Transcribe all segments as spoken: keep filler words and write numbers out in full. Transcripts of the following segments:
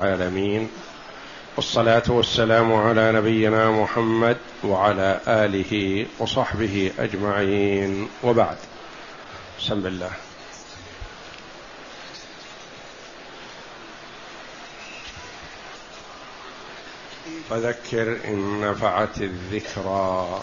العالمين، والصلاة والسلام على نبينا محمد وعلى آله وصحبه أجمعين، وبعد. بسم الله. فذكر إن نفعت الذكرى.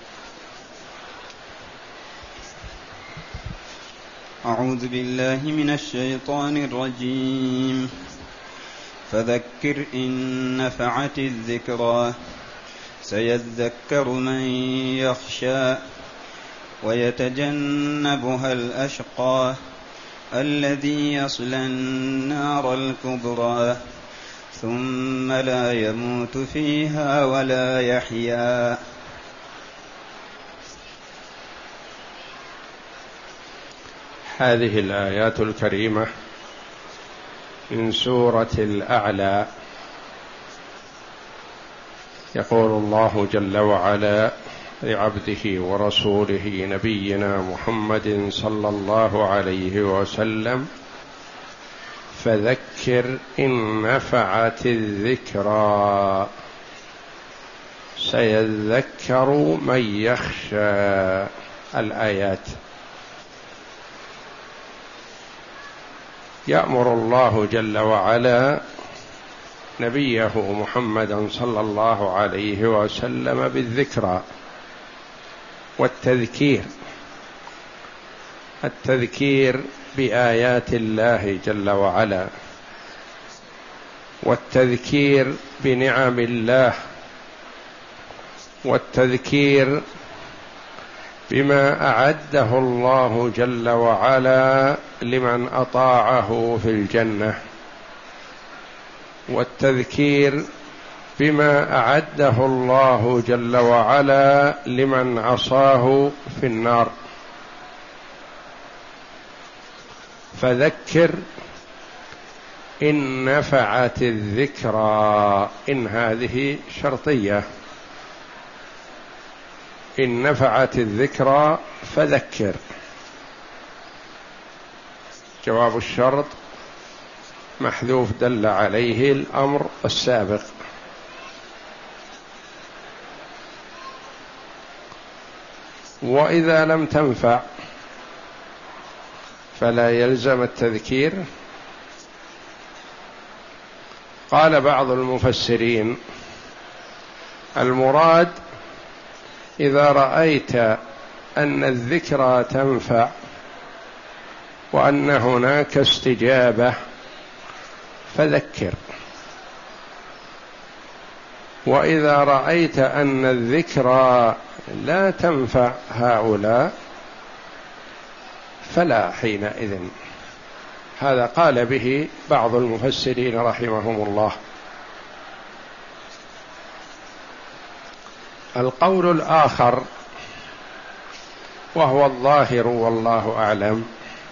أعوذ بالله من الشيطان الرجيم. فذكر إن نفعت الذكرى سيذكر من يخشى ويتجنبها الأشقى الذي يصلى النار الكبرى ثم لا يموت فيها ولا يحيا. هذه الآيات الكريمة من سورة الأعلى. يقول الله جل وعلا لعبده ورسوله نبينا محمد صلى الله عليه وسلم: فذكر إن نفعت الذكرى سيذكر من يخشى. الآيات. يأمر الله جل وعلا نبيه محمدا صلى الله عليه وسلم بالذكرى والتذكير، التذكير بآيات الله جل وعلا، والتذكير بنعم الله، والتذكير بما أعده الله جل وعلا لمن أطاعه في الجنة، والتذكير بما أعده الله جل وعلا لمن عصاه في النار. فذكر إن نفعت الذكرى. إن هذه شرطية، إن نفعت الذكرى فذكر. جواب الشرط محذوف دل عليه الأمر السابق. وإذا لم تنفع فلا يلزم التذكير. قال بعض المفسرين: المراد إذا رأيت أن الذكرى تنفع وأن هناك استجابة فذكر، وإذا رأيت أن الذكرى لا تنفع هؤلاء فلا حينئذ. هذا قال به بعض المفسرين رحمهم الله. القول الآخر وهو الظاهر والله أعلم: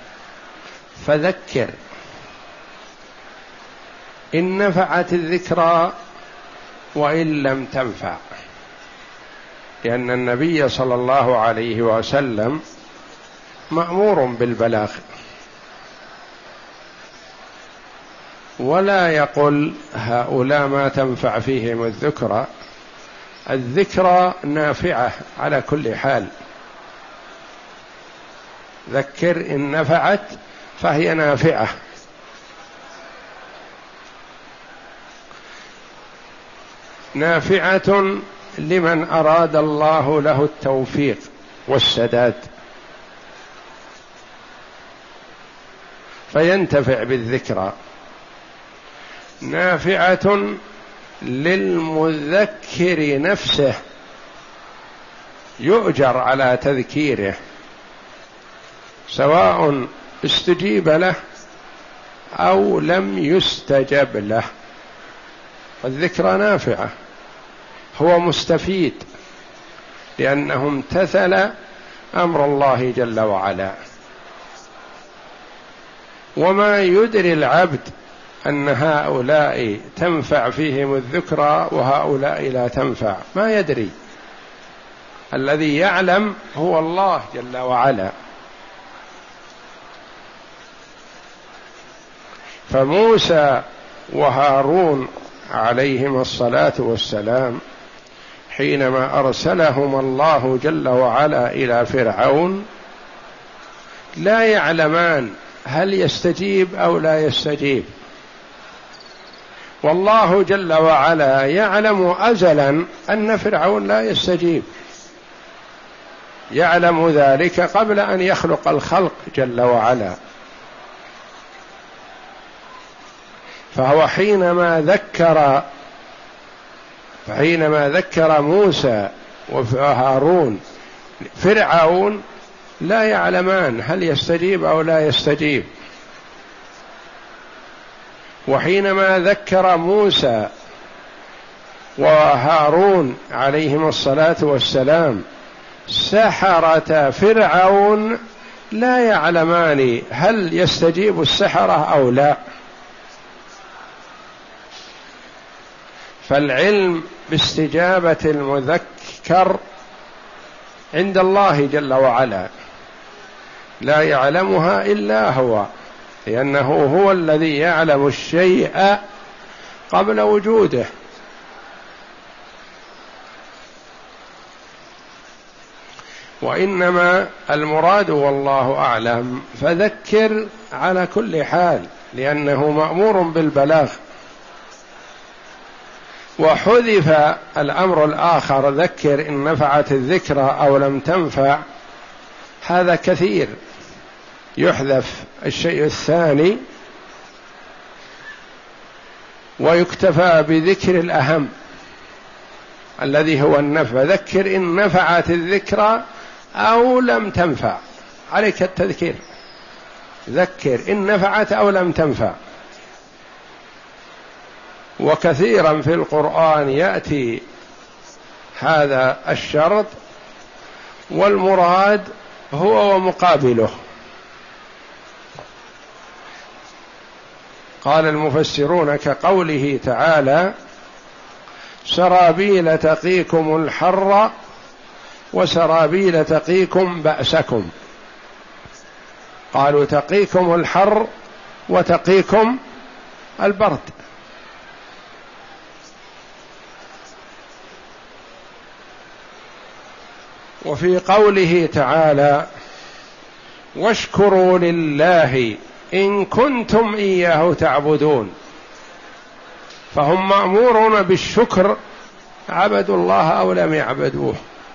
فذكر إن نفعت الذكرى وإن لم تنفع، لأن النبي صلى الله عليه وسلم مأمور بالبلاغ، ولا يقول هؤلاء ما تنفع فيهم الذكرى. الذكرى نافعة على كل حال. ذكر إن نفعت فهي نافعة. نافعة لمن أراد الله له التوفيق والسداد فينتفع بالذكرى. نافعة للمذكر نفسه يؤجر على تذكيره، سواء استجيب له أو لم يستجب له، والذكرى نافعة، هو مستفيد لأنه امتثل أمر الله جل وعلا. وما يدري العبد أن هؤلاء تنفع فيهم الذكرى وهؤلاء لا تنفع؟ ما يدري. الذي يعلم هو الله جل وعلا. فموسى وهارون عليهما الصلاة والسلام حينما أرسلهما الله جل وعلا إلى فرعون لا يعلمان هل يستجيب أو لا يستجيب، والله جل وعلا يعلم أزلا أن فرعون لا يستجيب، يعلم ذلك قبل أن يخلق الخلق جل وعلا. فهو حينما ذكر حينما ذكر موسى وهارون فرعون لا يعلمان هل يستجيب أو لا يستجيب، وحينما ذكر موسى وهارون عليهما الصلاة والسلام سحرة فرعون لا يعلمان هل يستجيب السحرة أو لا. فالعلم باستجابة المذكر عند الله جل وعلا لا يعلمها إلا هو، لأنه هو الذي يعلم الشيء قبل وجوده. وإنما المراد والله أعلم فذكر على كل حال، لأنه مأمور بالبلاغ. وحذف الأمر الآخر ذكر إن نفعت الذكرى أو لم تنفع، هذا كثير، يحذف الشيء الثاني ويكتفى بذكر الأهم الذي هو النفع. ذكر إن نفعت الذكرى أو لم تنفع، عليك التذكير، ذكر إن نفعت أو لم تنفع. وكثيرا في القرآن يأتي هذا الشرط والمراد هو ومقابله. قال المفسرون كقوله تعالى: سرابيل تقيكم الحر وسرابيل تقيكم بأسكم. قالوا تقيكم الحر وتقيكم البرد. وفي قوله تعالى: واشكروا لله إن كنتم إياه تعبدون، فهم مأمورون بالشكر عبدوا الله أو لم يعبدوه.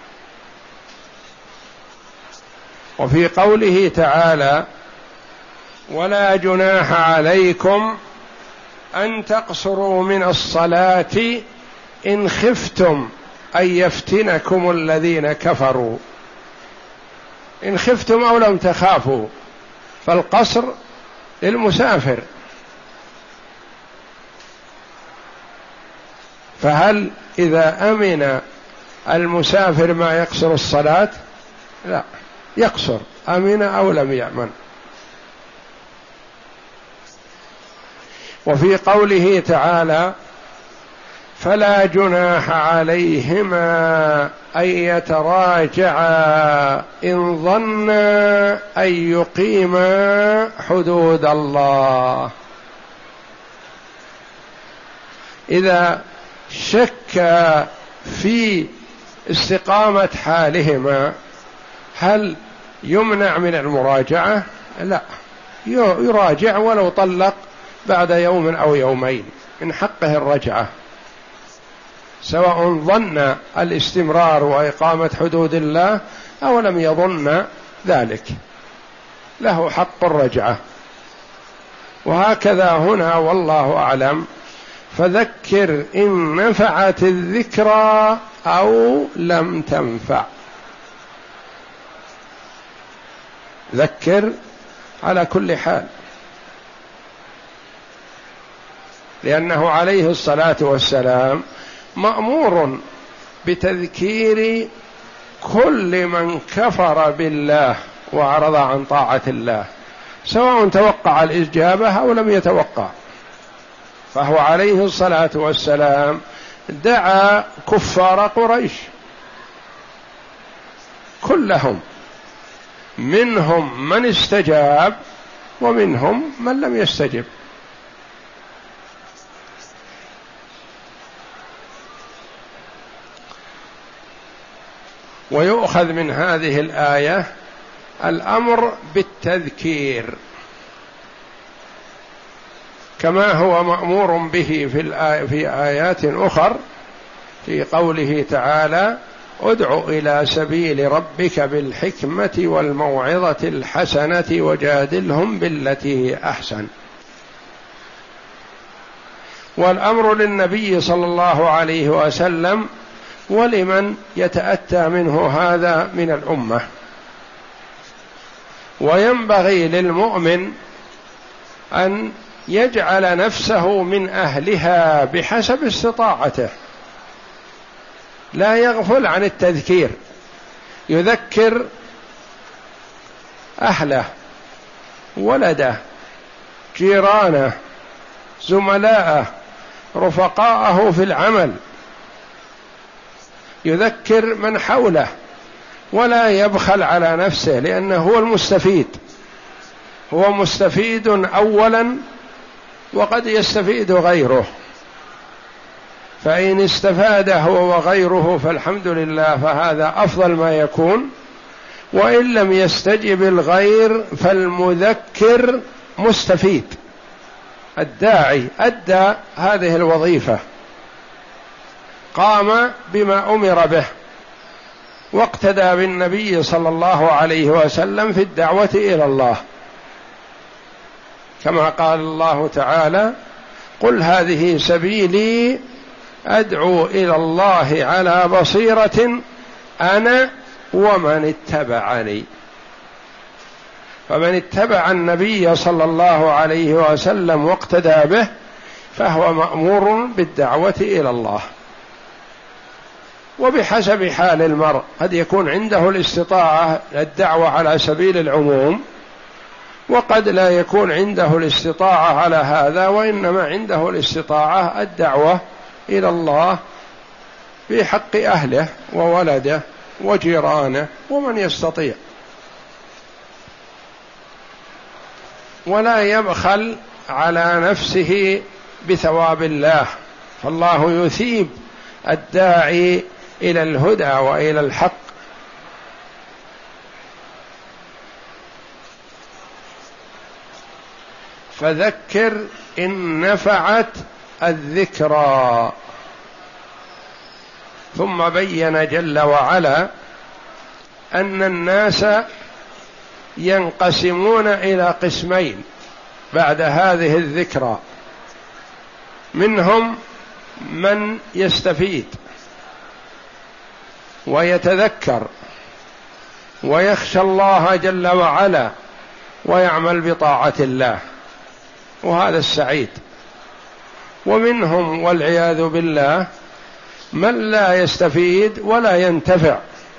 وفي قوله تعالى: ولا جناح عليكم أن تقصروا من الصلاة إن خفتم أن يفتنكم الذين كفروا. إن خفتم أو لم تخافوا، فالقصر للمسافر. فهل إذا أمن المسافر ما يقصر الصلاة؟ لا، يقصر أمن أو لم يأمن. وفي قوله تعالى: فلا جناح عليهما أن يتراجعا إن ظنا أن يقيما حدود الله. إذا شك في استقامة حالهما هل يمنع من المراجعة؟ لا، يراجع ولو طلق بعد يوم أو يومين، من حقه الرجعة، سواء ظن الاستمرار وإقامة حدود الله أو لم يظن ذلك، له حق الرجعة. وهكذا هنا والله أعلم. فذكر إن نفعت الذكرى أو لم تنفع. ذكر على كل حال، لأنه عليه الصلاة والسلام مأمور بتذكير كل من كفر بالله وعرض عن طاعة الله، سواء توقع الإجابة أو لم يتوقع. فهو عليه الصلاة والسلام دعا كفار قريش كلهم، منهم من استجاب ومنهم من لم يستجب. ويؤخذ من هذه الآية الأمر بالتذكير كما هو مأمور به في الآية في آيات أخر في قوله تعالى ادع إلى سبيل ربك بالحكمة والموعظة الحسنة وجادلهم بالتي هي أحسن. والأمر للنبي صلى الله عليه وسلم ولمن يتأتى منه هذا من الأمة. وينبغي للمؤمن أن يجعل نفسه من أهلها بحسب استطاعته، لا يغفل عن التذكير، يذكر أهله، ولده، جيرانه، زملاءه، رفقاءه في العمل، يذكر من حوله، ولا يبخل على نفسه، لأنه هو المستفيد، هو مستفيد أولا وقد يستفيد غيره، فإن استفاد هو وغيره فالحمد لله، فهذا أفضل ما يكون. وإن لم يستجب الغير فالمذكر مستفيد، الداعي أدى هذه الوظيفة، قام بما أمر به، واقتدى بالنبي صلى الله عليه وسلم في الدعوة إلى الله، كما قال الله تعالى قل هذه سبيلي أدعو إلى الله على بصيرة أنا ومن اتبعني. فمن اتبع النبي صلى الله عليه وسلم واقتدى به فهو مأمور بالدعوة إلى الله، وبحسب حال المرء قد يكون عنده الاستطاعة الدعوة على سبيل العموم، وقد لا يكون عنده الاستطاعة على هذا، وإنما عنده الاستطاعة الدعوة إلى الله في حق أهله وولده وجيرانه ومن يستطيع، ولا يبخل على نفسه بثواب الله، فالله يثيب الداعي إلى الهدى وإلى الحق. فذكر إن نفعت الذكرى. ثم بين جل وعلا أن الناس ينقسمون إلى قسمين بعد هذه الذكرى، منهم من يستفيد ويتذكر ويخشى الله جل وعلا ويعمل بطاعة الله، وهذا السعيد. ومنهم والعياذ بالله من لا يستفيد ولا ينتفع.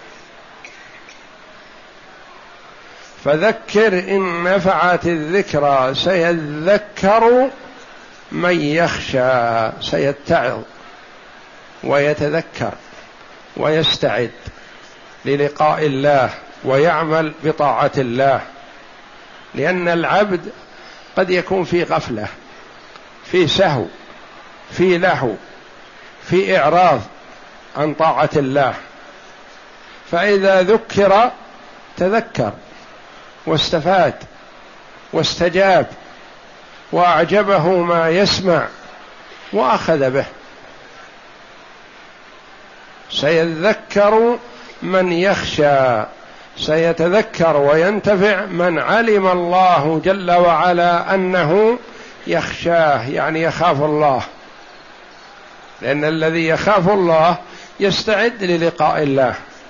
فذكر إن نفعت الذكرى سيذكر من يخشى، سيتعظ ويتذكر ويستعد للقاء الله ويعمل بطاعة الله، لأن العبد قد يكون في غفلة، في سهو، في لهو، في إعراض عن طاعة الله، فإذا ذكر تذكر واستفاد واستجاب وأعجبه ما يسمع وأخذ به. سيذكر من يخشى، سيتذكر وينتفع من علم الله جل وعلا أنه يخشاه، يعني يخاف الله، لأن الذي يخاف الله يستعد للقاء الله.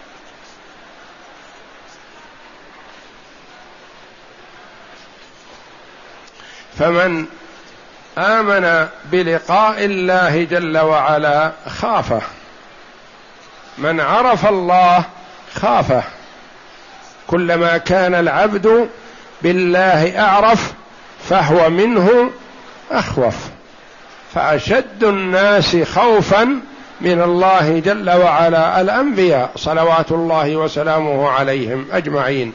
فمن آمن بلقاء الله جل وعلا خافه، من عرف الله خافه. كلما كان العبد بالله أعرف فهو منه أخوف. فأشد الناس خوفا من الله جل وعلا الأنبياء صلوات الله وسلامه عليهم أجمعين،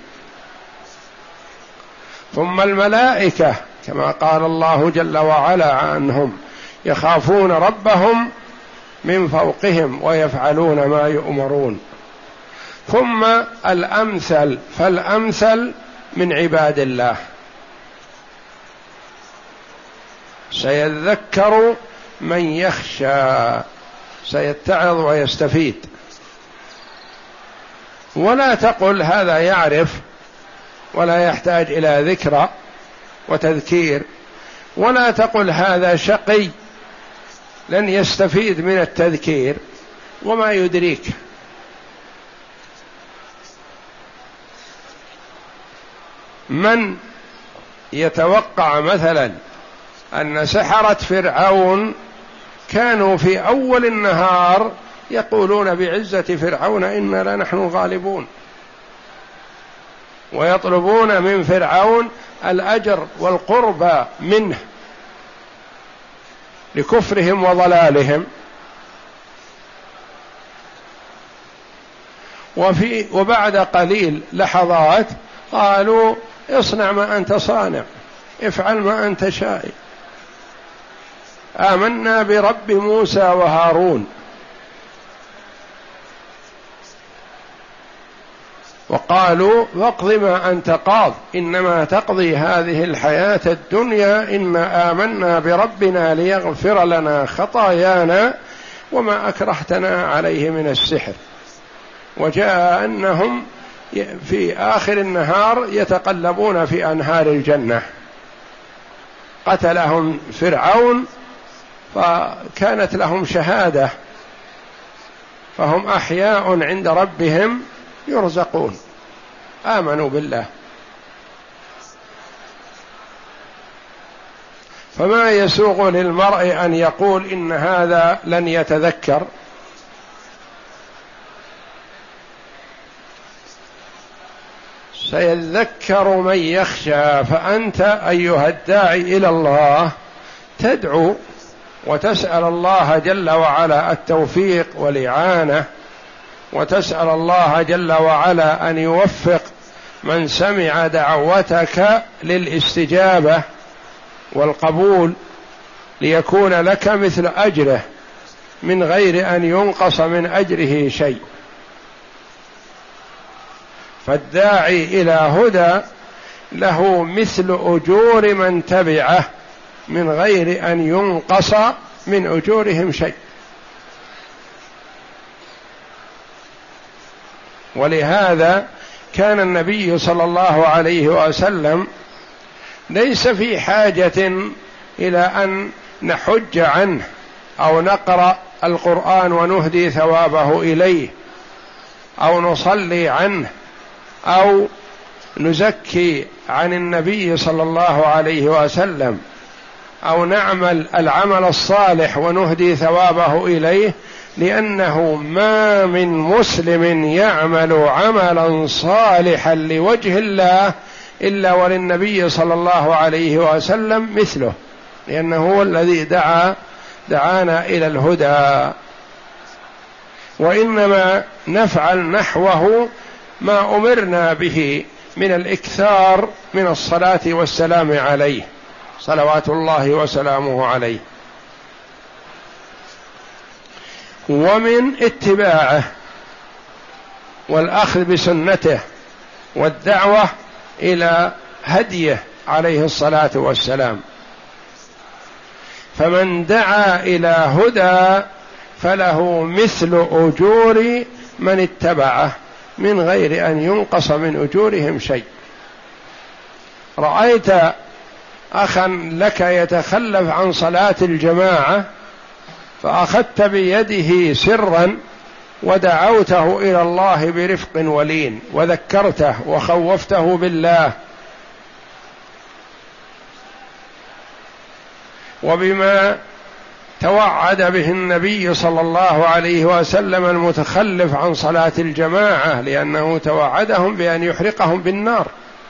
ثم الملائكة كما قال الله جل وعلا عنهم يخافون ربهم من فوقهم ويفعلون ما يؤمرون، ثم الأمثل فالأمثل من عباد الله. سيذكر من يخشى، سيتعظ ويستفيد. ولا تقل هذا يعرف ولا يحتاج إلى ذكرى وتذكير، ولا تقل هذا شقي لن يستفيد من التذكير، وما يدريك. من يتوقع مثلا أن سحرة فرعون كانوا في أول النهار يقولون بعزة فرعون إنا لنحن الغالبون، ويطلبون من فرعون الأجر والقربى منه لكفرهم وضلالهم، وفي وبعد قليل لحظات قالوا اصنع ما أنت صانع، افعل ما أنت شائع، آمنا برب موسى وهارون. وقالوا واقض ما أنت قاض إنما تقضي هذه الحياة الدنيا إنا آمنا بربنا ليغفر لنا خطايانا وما أكرهتنا عليه من السحر. وجاء أنهم في آخر النهار يتقلبون في أنهار الجنة. قتلهم فرعون فكانت لهم شهادة، فهم أحياء عند ربهم يرزقون، آمنوا بالله. فما يسوغ للمرء أن يقول إن هذا لن يتذكر. سيذكر من يخشى. فأنت أيها الداعي إلى الله تدعو وتسأل الله جل وعلا التوفيق والإعانة، وتسأل الله جل وعلا أن يوفق من سمع دعوتك للاستجابة والقبول، ليكون لك مثل أجره من غير أن ينقص من أجره شيء. فالداعي إلى هدى له مثل أجور من تبعه من غير أن ينقص من أجورهم شيء. ولهذا كان النبي صلى الله عليه وسلم ليس في حاجة إلى أن نحج عنه أو نقرأ القرآن ونهدي ثوابه إليه أو نصلي عنه أو نزكي عن النبي صلى الله عليه وسلم أو نعمل العمل الصالح ونهدي ثوابه إليه، لأنه ما من مسلم يعمل عملا صالحا لوجه الله إلا وللنبي صلى الله عليه وسلم مثله، لأنه هو الذي دعا دعانا إلى الهدى. وإنما نفعل نحوه ما أمرنا به من الإكثار من الصلاة والسلام عليه صلوات الله وسلامه عليه، ومن اتباعه والأخذ بسنته والدعوة إلى هديه عليه الصلاة والسلام. فمن دعا إلى هدى فله مثل أجور من اتبعه من غير أن ينقص من أجورهم شيء. رأيت أخا لك يتخلف عن صلاة الجماعة فأخذت بيده سرا ودعوته إلى الله برفق ولين وذكرته وخوفته بالله وبما توعد به النبي صلى الله عليه وسلم المتخلف عن صلاة الجماعة، لأنه توعدهم بأن يحرقهم بالنار،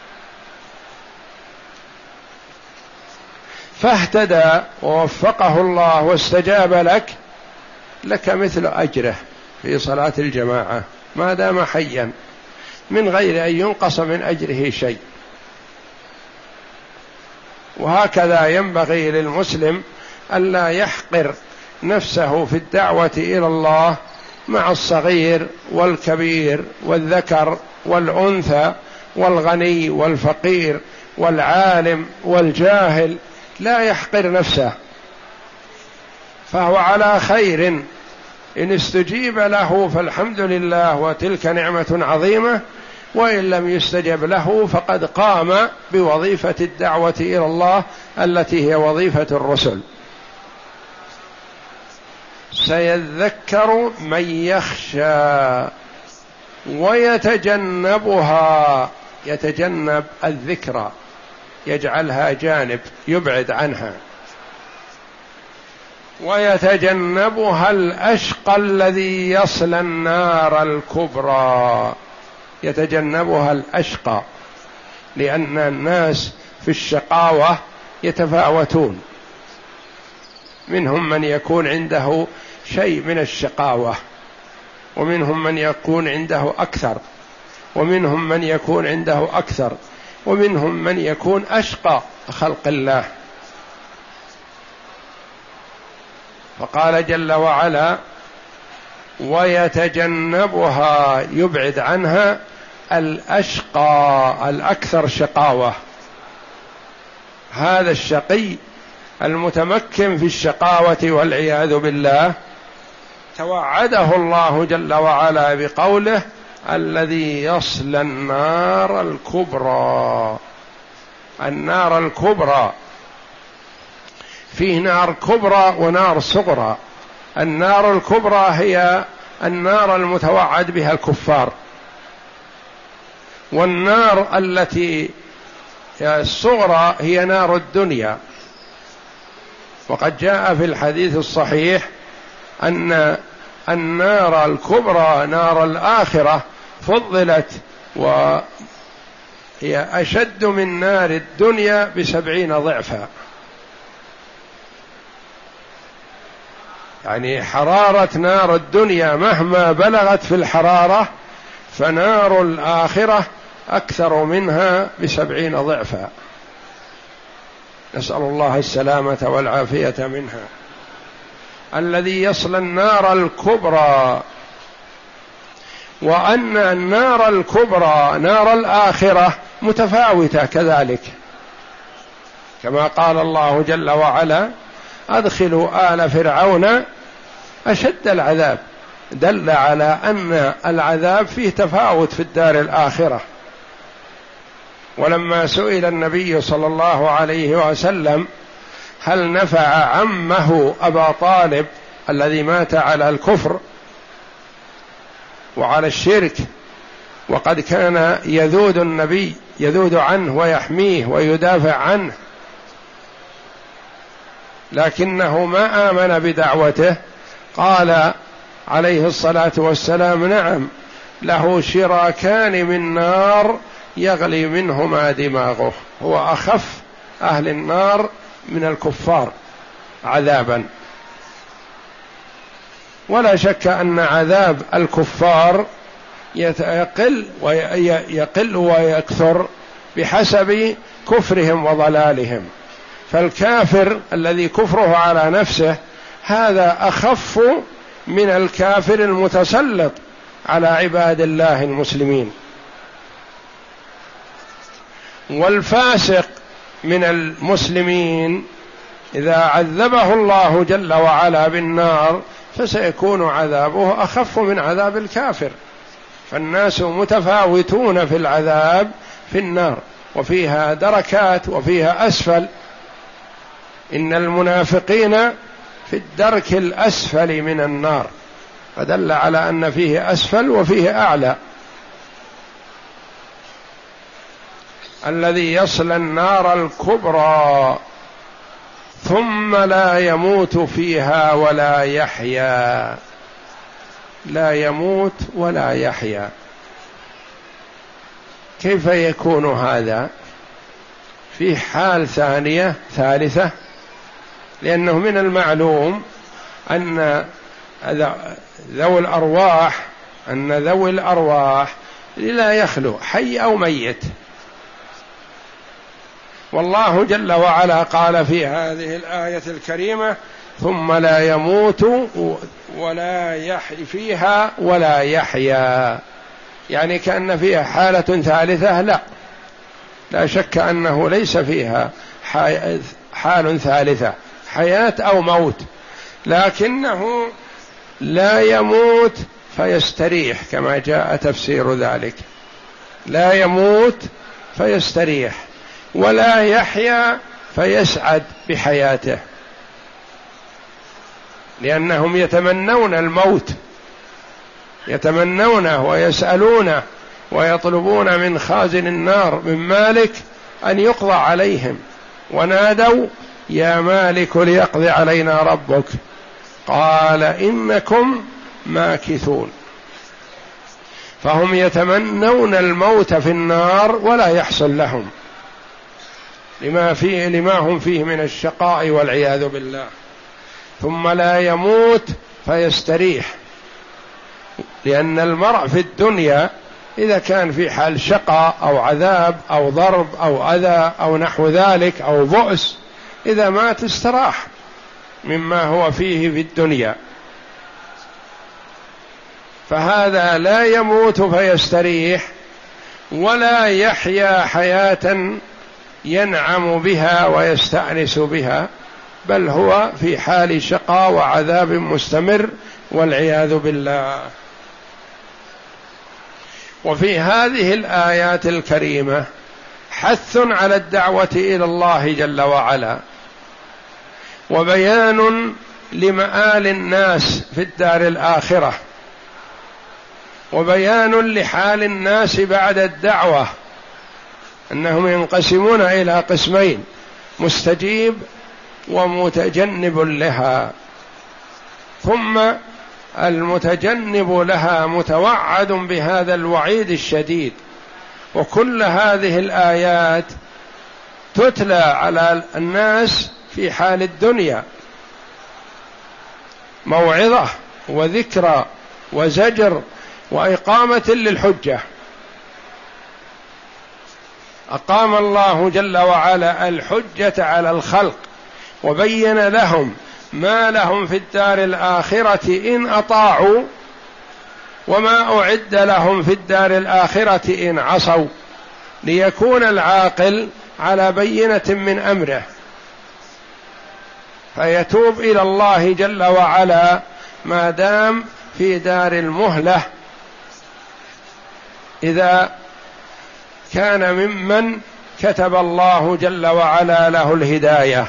فاهتدى ووفقه الله واستجاب لك، لك مثل أجره في صلاة الجماعة ما دام حيا من غير أن ينقص من أجره شيء. وهكذا ينبغي للمسلم ألا يحقر نفسه في الدعوة إلى الله مع الصغير والكبير والذكر والأنثى والغني والفقير والعالم والجاهل، لا يحقر نفسه، فهو على خير. إن استجيب له فالحمد لله وتلك نعمة عظيمة، وإن لم يستجب له فقد قام بوظيفة الدعوة إلى الله التي هي وظيفة الرسل. سيذكر من يخشى ويتجنبها، يتجنب الذكرى، يجعلها جانب، يبعد عنها. ويتجنبها الأشقى الذي يصلى النار الكبرى. يتجنبها الأشقى لأن الناس في الشقاوة يتفاوتون، منهم من يكون عنده شيء من الشقاوة، ومنهم من يكون عنده أكثر، ومنهم من يكون عنده أكثر، ومنهم من يكون أشقى خلق الله. فقال جل وعلا: ويتجنبها، يبعد عنها، الأشقى الأكثر شقاوة. هذا الشقي المتمكن في الشقاوة والعياذ بالله توعده الله جل وعلا بقوله: الذي يصلى النار الكبرى. النار الكبرى، فيه نار كبرى ونار صغرى. النار الكبرى هي النار المتوعد بها الكفار، والنار التي الصغرى هي نار الدنيا. وقد جاء في الحديث الصحيح أن النار الكبرى نار الآخرة فضلت وهي أشد من نار الدنيا بسبعين ضعفا. يعني حرارة نار الدنيا مهما بلغت في الحرارة، فنار الآخرة أكثر منها بسبعين ضعفا. نسأل الله السلامة والعافية منها. الذي يصلى النار الكبرى، وأن النار الكبرى نار الآخرة متفاوتة كذلك، كما قال الله جل وعلا: أدخلوا آل فرعون أشد العذاب. دل على أن العذاب فيه تفاوت في الدار الآخرة. ولما سئل النبي صلى الله عليه وسلم هل نفع عمه أبا طالب الذي مات على الكفر وعلى الشرك، وقد كان يذود النبي، يذود عنه ويحميه ويدافع عنه، لكنه ما آمن بدعوته، قال عليه الصلاة والسلام: نعم، له شراكان من نار يغلي منهما دماغه. هو أخف أهل النار من الكفار عذابا. ولا شك أن عذاب الكفار يقل ويقل ويكثر بحسب كفرهم وضلالهم. فالكافر الذي كفره على نفسه هذا أخف من الكافر المتسلط على عباد الله المسلمين. والفاسق من المسلمين إذا عذبه الله جل وعلا بالنار فسيكون عذابه أخف من عذاب الكافر. فالناس متفاوتون في العذاب في النار، وفيها دركات وفيها أسفل. إن المنافقين في الدرك الأسفل من النار، فدل على أن فيه أسفل وفيه أعلى. الذي يصلى النار الكبرى ثم لا يموت فيها ولا يحيا. لا يموت ولا يحيا، كيف يكون هذا؟ في حال ثانية ثالثة، لأنه من المعلوم أن ذوي الأرواح أن ذوي الأرواح لا يخلو حي أو ميت. والله جل وعلا قال في هذه الآية الكريمة: ثم لا يموت ولا يحيي فيها ولا يحيا، يعني كأن فيها حالة ثالثة. لا لا شك أنه ليس فيها حال ثالثة، حياة أو موت، لكنه لا يموت فيستريح كما جاء تفسير ذلك، لا يموت فيستريح، ولا يحيا فيسعد بحياته، لأنهم يتمنون الموت، يتمنونه ويسألونه ويطلبون من خازن النار من مالك أن يقضى عليهم، ونادوا يا مالك ليقضي علينا ربك، قال إنكم ماكثون. فهم يتمنون الموت في النار ولا يحصل لهم لما فيه لما هم فيه من الشقاء والعياذ بالله. ثم لا يموت فيستريح، لأن المرء في الدنيا إذا كان في حال شقاء أو عذاب أو ضرب أو أذى أو نحو ذلك أو بؤس، إذا مات استراح مما هو فيه في الدنيا. فهذا لا يموت فيستريح ولا يحيا حياة ينعم بها ويستأنس بها، بل هو في حال شقاء وعذاب مستمر والعياذ بالله. وفي هذه الآيات الكريمة حث على الدعوة إلى الله جل وعلا، وبيان لمآل الناس في الدار الآخرة، وبيان لحال الناس بعد الدعوة، أنهم ينقسمون إلى قسمين: مستجيب ومتجنب لها. ثم المتجنب لها متوعد بهذا الوعيد الشديد. وكل هذه الآيات تتلى على الناس في حال الدنيا موعظة وذكرى وزجر وإقامة للحجة. أقام الله جل وعلا الحجة على الخلق وبين لهم ما لهم في الدار الآخرة إن أطاعوا، وما أعد لهم في الدار الآخرة إن عصوا، ليكون العاقل على بينة من أمره فيتوب إلى الله جل وعلا ما دام في دار المهلة، إذا كان ممن كتب الله جل وعلا له الهداية.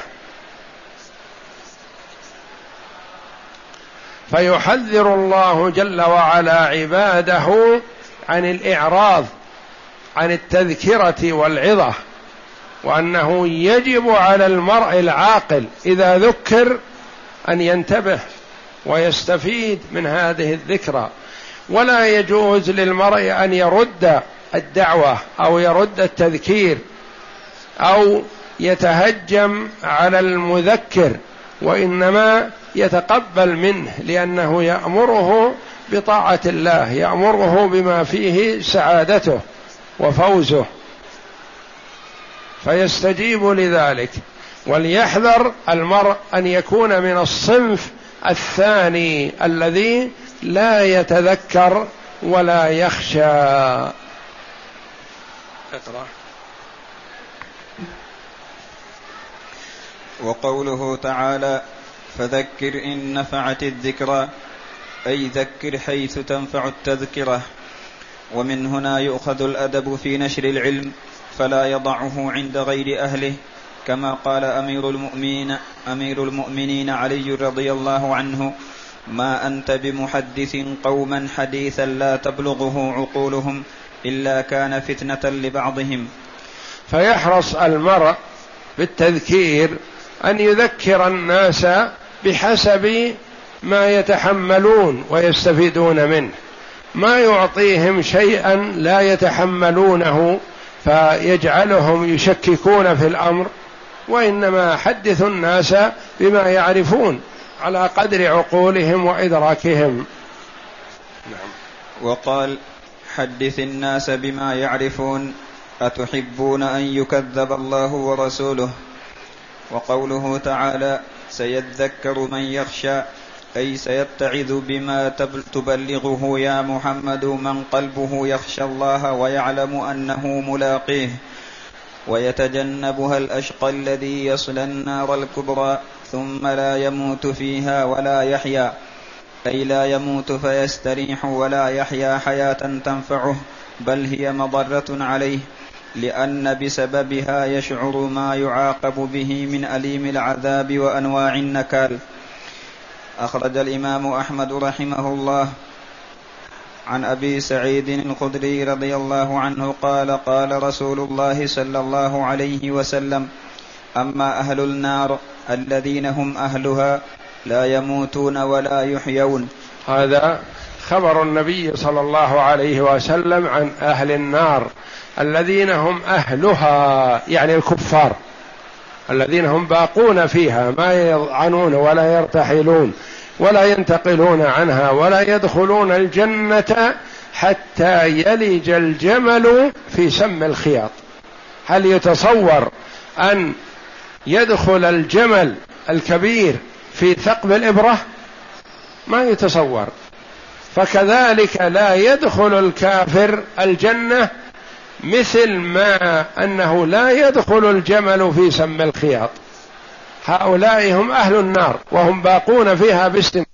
فيحذر الله جل وعلا عباده عن الإعراض عن التذكرة والعظة، وأنه يجب على المرء العاقل إذا ذكر أن ينتبه ويستفيد من هذه الذكرى، ولا يجوز للمرء أن يرد الدعوة أو يرد التذكير أو يتهجم على المذكر، وإنما يتقبل منه، لأنه يأمره بطاعة الله، يأمره بما فيه سعادته وفوزه، فيستجيب لذلك. وليحذر المرء أن يكون من الصنف الثاني الذي لا يتذكر ولا يخشى. اقرأ. وقوله تعالى: فذكر إن نفعت الذكرى، أي ذكر حيث تنفع التذكرة. ومن هنا يؤخذ الأدب في نشر العلم، فلا يضعه عند غير أهله، كما قال أمير المؤمنين أمير المؤمنين علي رضي الله عنه: ما أنت بمحدث قوما حديثا لا تبلغه عقولهم إلا كان فتنة لبعضهم. فيحرص المرء بالتذكير أن يذكر الناس بحسب ما يتحملون ويستفيدون منه، ما يعطيهم شيئا لا يتحملونه فيجعلهم يشككون في الأمر، وإنما حدث الناس بما يعرفون على قدر عقولهم وإدراكهم. نعم. وقال: حدث الناس بما يعرفون، أتحبون أن يكذب الله ورسوله. وقوله تعالى: سيذكر من يخشى، أي سيتعظ بما تبلغه يا محمد من قلبه يخشى الله ويعلم أنه ملاقيه، ويتجنبها الأشقى الذي يصلى النار الكبرى ثم لا يموت فيها ولا يحيا، أي لا يموت فيستريح ولا يحيا حياة تنفعه، بل هي مضرة عليه، لأن بسببها يشعر ما يعاقب به من أليم العذاب وأنواع النكال. أخرج الإمام أحمد رحمه الله عن أبي سعيد الخدري رضي الله عنه قال: قال رسول الله صلى الله عليه وسلم: أما أهل النار الذين هم أهلها لا يموتون ولا يحيون. هذا خبر النبي صلى الله عليه وسلم عن أهل النار الذين هم أهلها، يعني الكفار الذين هم باقون فيها، ما يضعنون ولا يرتحلون ولا ينتقلون عنها ولا يدخلون الجنة حتى يلج الجمل في سم الخياط. هل يتصور أن يدخل الجمل الكبير في ثقب الإبرة؟ ما يتصور. فكذلك لا يدخل الكافر الجنة مثل ما أنه لا يدخل الجمل في سم الخياط. هؤلاء هم أهل النار وهم باقون فيها باستمرار.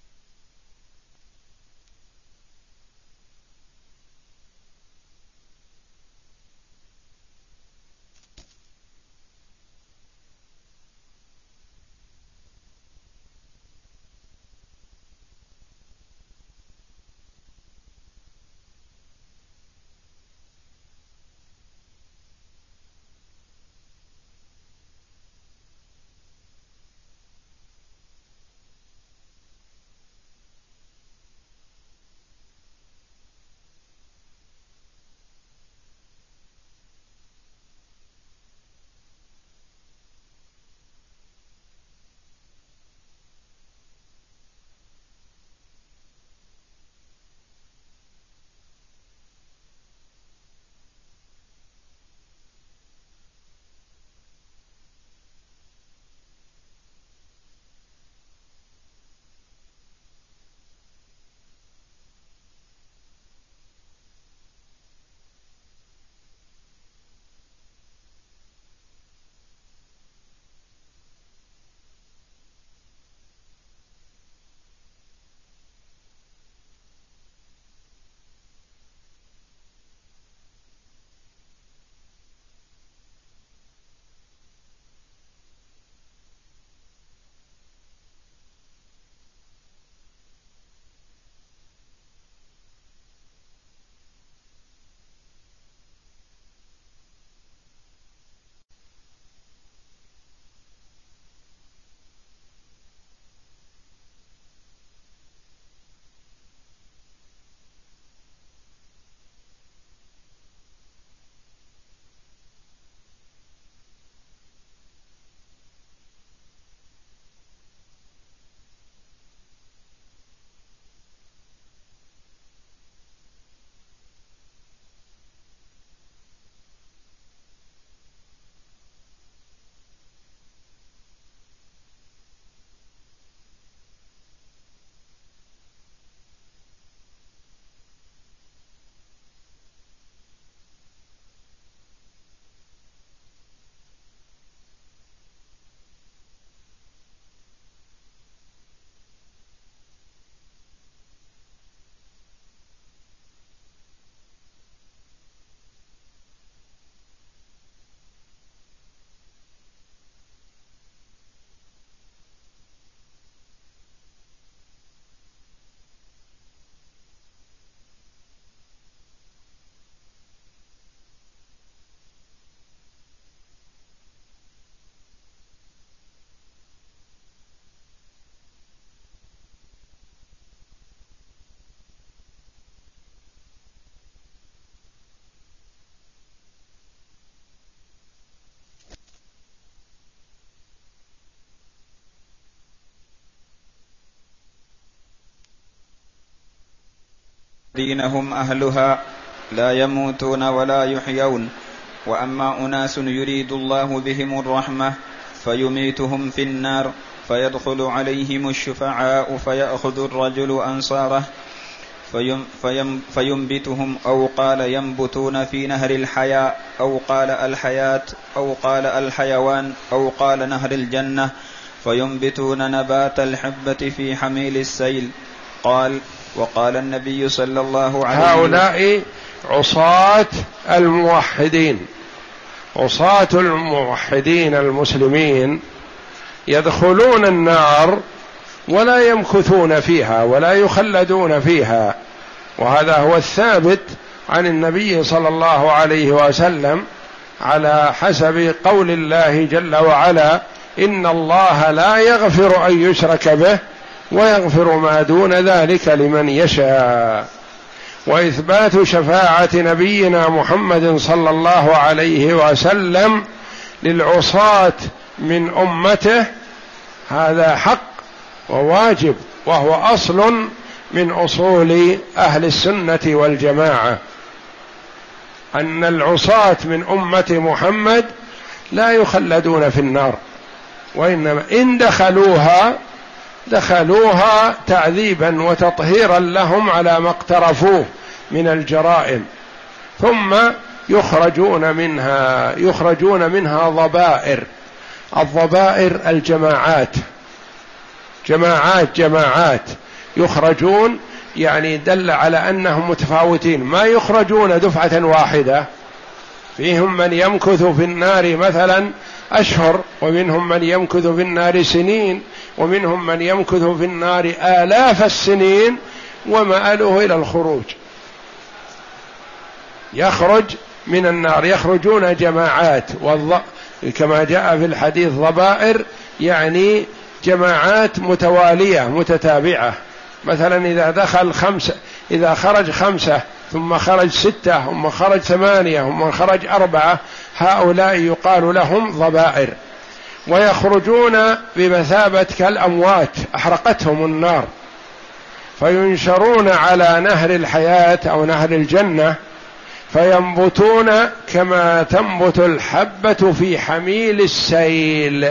الذين هم أهلها لا يموتون ولا يحيون. وأما أناس يريد الله بهم الرحمة فيميتهم في النار فيدخل عليهم الشفعاء فيأخذ الرجل أنصاره فيم فيم فينبتهم، أو قال ينبتون في نهر الحياة، أو قال الحياة، أو قال الحيوان، أو قال نهر الجنة، فينبتون نبات الحبة في حميل السيل. قال: وقال النبي صلى الله عليه وسلم: هؤلاء عصاة الموحدين، عصاة الموحدين المسلمين يدخلون النار ولا يمكثون فيها ولا يخلدون فيها، وهذا هو الثابت عن النبي صلى الله عليه وسلم على حسب قول الله جل وعلا: إن الله لا يغفر أن يشرك به ويغفر ما دون ذلك لمن يشاء. وإثبات شفاعة نبينا محمد صلى الله عليه وسلم للعصاة من أمته هذا حق وواجب، وهو أصل من أصول أهل السنة والجماعة، أن العصاة من أمة محمد لا يخلدون في النار، وإنما إن دخلوها دخلوها تعذيبا وتطهيرا لهم على ما اقترفوه من الجرائم، ثم يخرجون منها يخرجون منها ضبائر. الضبائر الجماعات، جماعات جماعات يخرجون، يعني دل على أنهم متفاوتين، ما يخرجون دفعة واحدة. فيهم من يمكث في النار مثلا أشهر، ومنهم من يمكث في النار سنين، ومنهم من يمكث في النار آلاف السنين ومآله إلى الخروج، يخرج من النار، يخرجون جماعات. والض... كما جاء في الحديث ضبائر يعني جماعات متوالية متتابعة، مثلا إذا دخل خمسة، إذا خرج خمسة ثم خرج ستة ثم خرج ثمانية ثم خرج أربعة، هؤلاء يقال لهم ضبائر، ويخرجون بمثابة كالأموات أحرقتهم النار، فينشرون على نهر الحياة أو نهر الجنة، فينبتون كما تنبت الحبة في حميل السيل.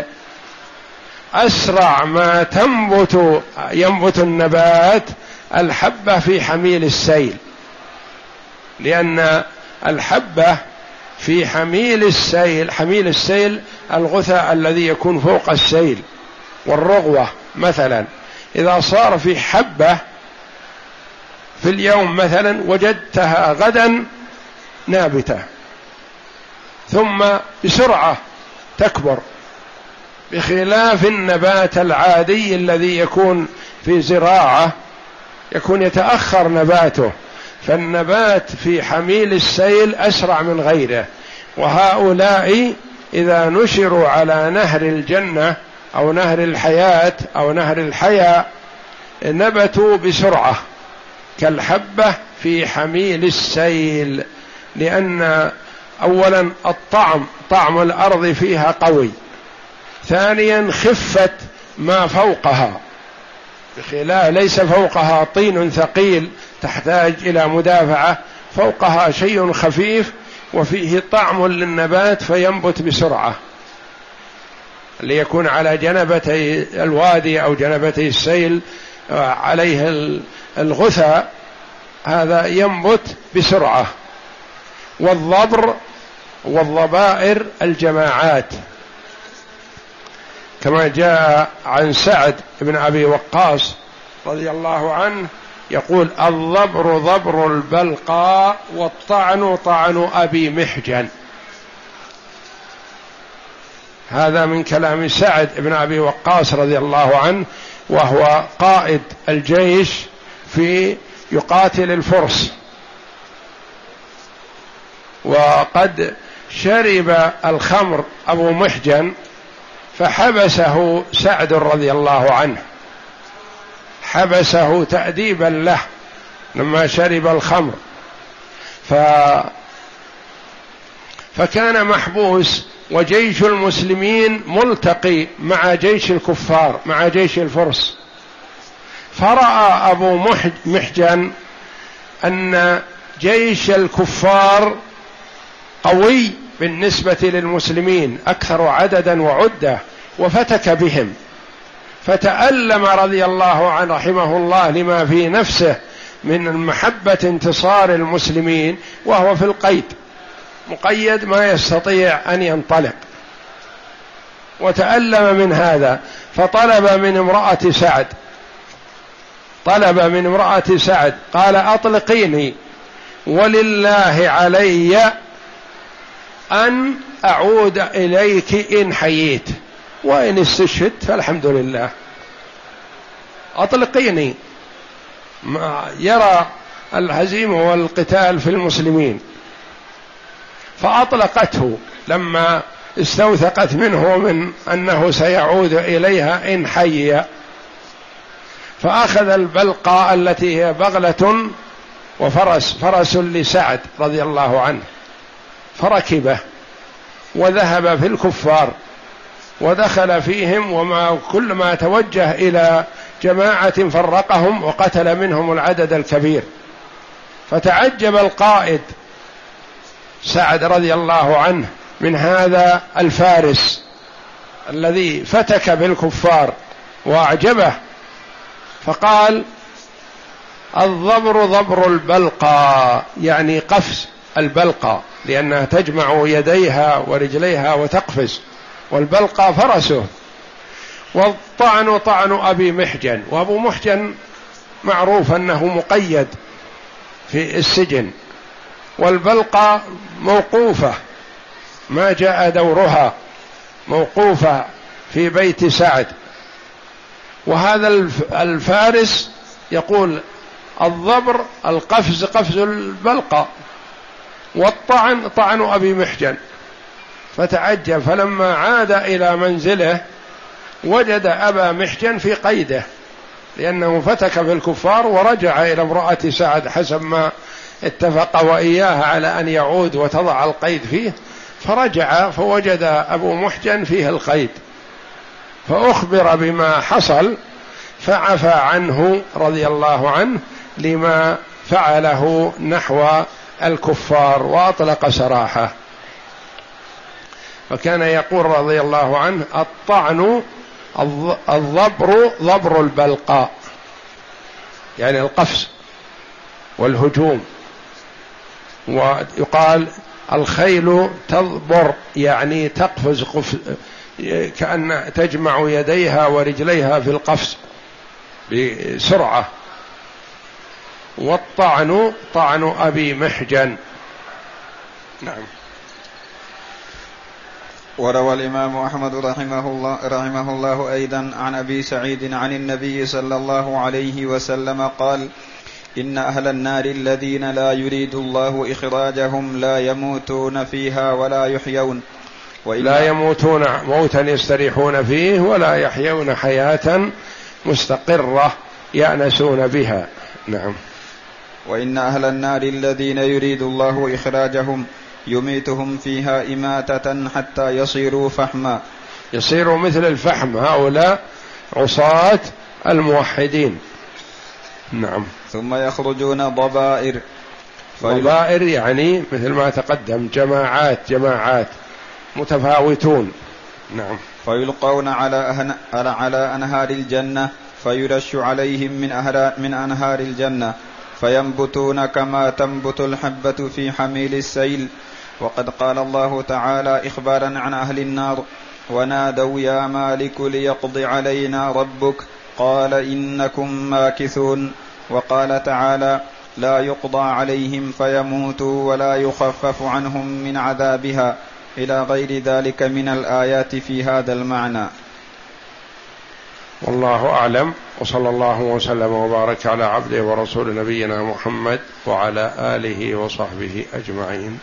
أسرع ما تنبت ينبت النبات الحبة في حميل السيل، لأن الحبة في حميل السيل، حميل السيل الغثاء الذي يكون فوق السيل والرغوة، مثلا إذا صار في حبة في اليوم مثلا وجدتها غدا نابتة، ثم بسرعة تكبر، بخلاف النبات العادي الذي يكون في زراعة يكون يتأخر نباته، فالنبات في حميل السيل أسرع من غيره. وهؤلاء إذا نشروا على نهر الجنة أو نهر الحياة أو نهر الحياة نبتوا بسرعة كالحبة في حميل السيل، لأن أولا الطعم طعم الأرض فيها قوي، ثانيا خفة ما فوقها، بخلاف ليس فوقها طين ثقيل تحتاج إلى مدافعة، فوقها شيء خفيف وفيه طعم للنبات فينبت بسرعة. ليكون على جنبتي الوادي أو جنبتي السيل عليه الغثاء، هذا ينبت بسرعة. والضبر والضبائر الجماعات، كما جاء عن سعد بن أبي وقاص رضي الله عنه يقول: الضبر ضبر البلقاء والطعن طعن أبي محجن. هذا من كلام سعد بن أبي وقاص رضي الله عنه، وهو قائد الجيش في يقاتل الفرس، وقد شرب الخمر أبو محجن فحبسه سعد رضي الله عنه، حبسه تأديبا له لما شرب الخمر، ف... فكان محبوس، وجيش المسلمين ملتقي مع جيش الكفار مع جيش الفرس، فرأى أبو محجن أن جيش الكفار قوي بالنسبة للمسلمين، أكثر عددا وعدة، وفتك بهم، فتألم رضي الله عنه رحمه الله لما في نفسه من محبة انتصار المسلمين، وهو في القيد مقيد ما يستطيع أن ينطلق، وتألم من هذا، فطلب من امرأة سعد طلب من امرأة سعد قال: أطلقيني ولله علي أن أعود إليك إن حييت، وإن استشهدت فالحمد لله، أطلقيني. ما يرى الهزيمة والقتال في المسلمين، فأطلقته لما استوثقت منه من أنه سيعود إليها إن حي، فأخذ البلقى التي هي بغلة وفرس فرس لسعد رضي الله عنه، فركبه وذهب في الكفار ودخل فيهم، وما كل ما توجه إلى جماعة فرقهم وقتل منهم العدد الكبير. فتعجب القائد سعد رضي الله عنه من هذا الفارس الذي فتك بالكفار وأعجبه، فقال: الضبر ضبر البلقى، يعني قفز البلقى، لأنها تجمع يديها ورجليها وتقفز، والبلقى فرسه. والطعن طعن أبي محجن، وأبو محجن معروف أنه مقيد في السجن، والبلقى موقوفة ما جاء دورها، موقوفة في بيت سعد. وهذا الفارس يقول: الضبر القفز قفز البلقى، والطعن طعن أبي محجن. فتعجب، فلما عاد إلى منزله وجد أبا محجن في قيده، لأنه فتك بالكفار ورجع إلى امرأة سعد حسب ما اتفق وإياها على أن يعود وتضع القيد فيه، فرجع فوجد أبو محجن فيه القيد، فأخبر بما حصل فعفى عنه رضي الله عنه لما فعله نحو الكفار وأطلق سراحه. فكان يقول رضي الله عنه: الطعن الضبر ضبر البلقاء، يعني القفز والهجوم. ويقال الخيل تضبر، يعني تقفز قفز، كأن تجمع يديها ورجليها في القفز بسرعة. والطعن طعن أبي محجن. نعم. وروى الإمام أحمد رحمه الله, رحمه الله أيضا عن أبي سعيد عن النبي صلى الله عليه وسلم قال: إن أهل النار الذين لا يريد الله إخراجهم لا يموتون فيها ولا يحيون، لا يموتون موتا يستريحون فيه ولا يحيون حياة مستقرة يأنسون بها. نعم. وإن أهل النار الذين يريد الله إخراجهم يميتهم فيها إماتة حتى يصيروا فحما، يصيروا مثل الفحم، هؤلاء عصاة الموحدين. نعم. ثم يخرجون ضبائر. ضبائر يعني مثل ما تقدم، جماعات جماعات متفاوتون. نعم. فيلقون على, أهن... على أنهار الجنة فيرش عليهم من, أهر... من أنهار الجنة فينبتون كما تنبت الحبة في حميل السيل. وقد قال الله تعالى إخبارا عن أهل النار: ونادوا يا مالك ليقض علينا ربك قال إنكم ماكثون. وقال تعالى: لا يقضى عليهم فيموتوا ولا يخفف عنهم من عذابها، إلى غير ذلك من الآيات في هذا المعنى. والله أعلم، وصلى الله وسلم وبارك على عبده ورسول نبينا محمد وعلى آله وصحبه أجمعين.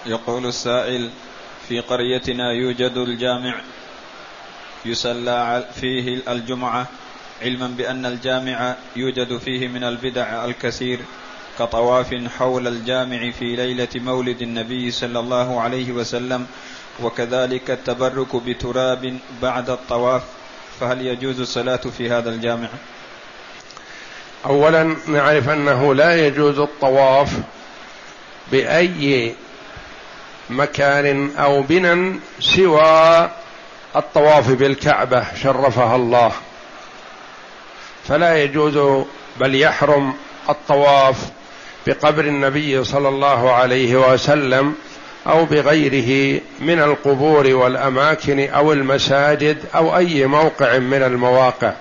يقول السائل: في قريتنا يوجد الجامع يصلى فيه الجمعة، علما بأن الجامع يوجد فيه من البدع الكثير كطواف حول الجامع في ليلة مولد النبي صلى الله عليه وسلم، وكذلك التبرك بتراب بعد الطواف، فهل يجوز الصلاة في هذا الجامع؟ أولا نعرف أنه لا يجوز الطواف بأي مكان أو بنى سوى الطواف بالكعبة شرفها الله، فلا يجوز بل يحرم الطواف بقبر النبي صلى الله عليه وسلم أو بغيره من القبور والأماكن أو المساجد أو أي موقع من المواقع.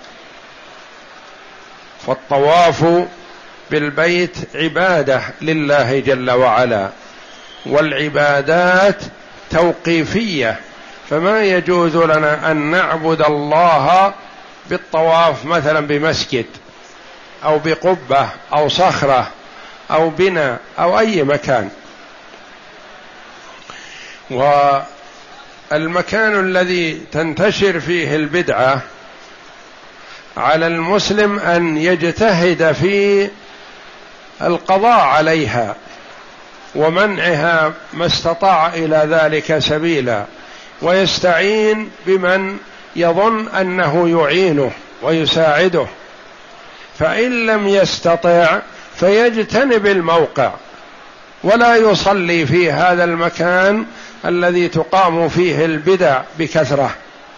فالطواف بالبيت عبادة لله جل وعلا، والعبادات توقيفية، فما يجوز لنا أن نعبد الله بالطواف مثلا بمسجد أو بقبة أو صخرة أو بناء أو أي مكان. والمكان الذي تنتشر فيه البدعة على المسلم أن يجتهد في القضاء عليها ومنعها ما استطاع إلى ذلك سبيلا، ويستعين بمن يظن أنه يعينه ويساعده، فإن لم يستطع فيجتنب الموقع ولا يصلي في هذا المكان الذي تقام فيه البدع بكثرة.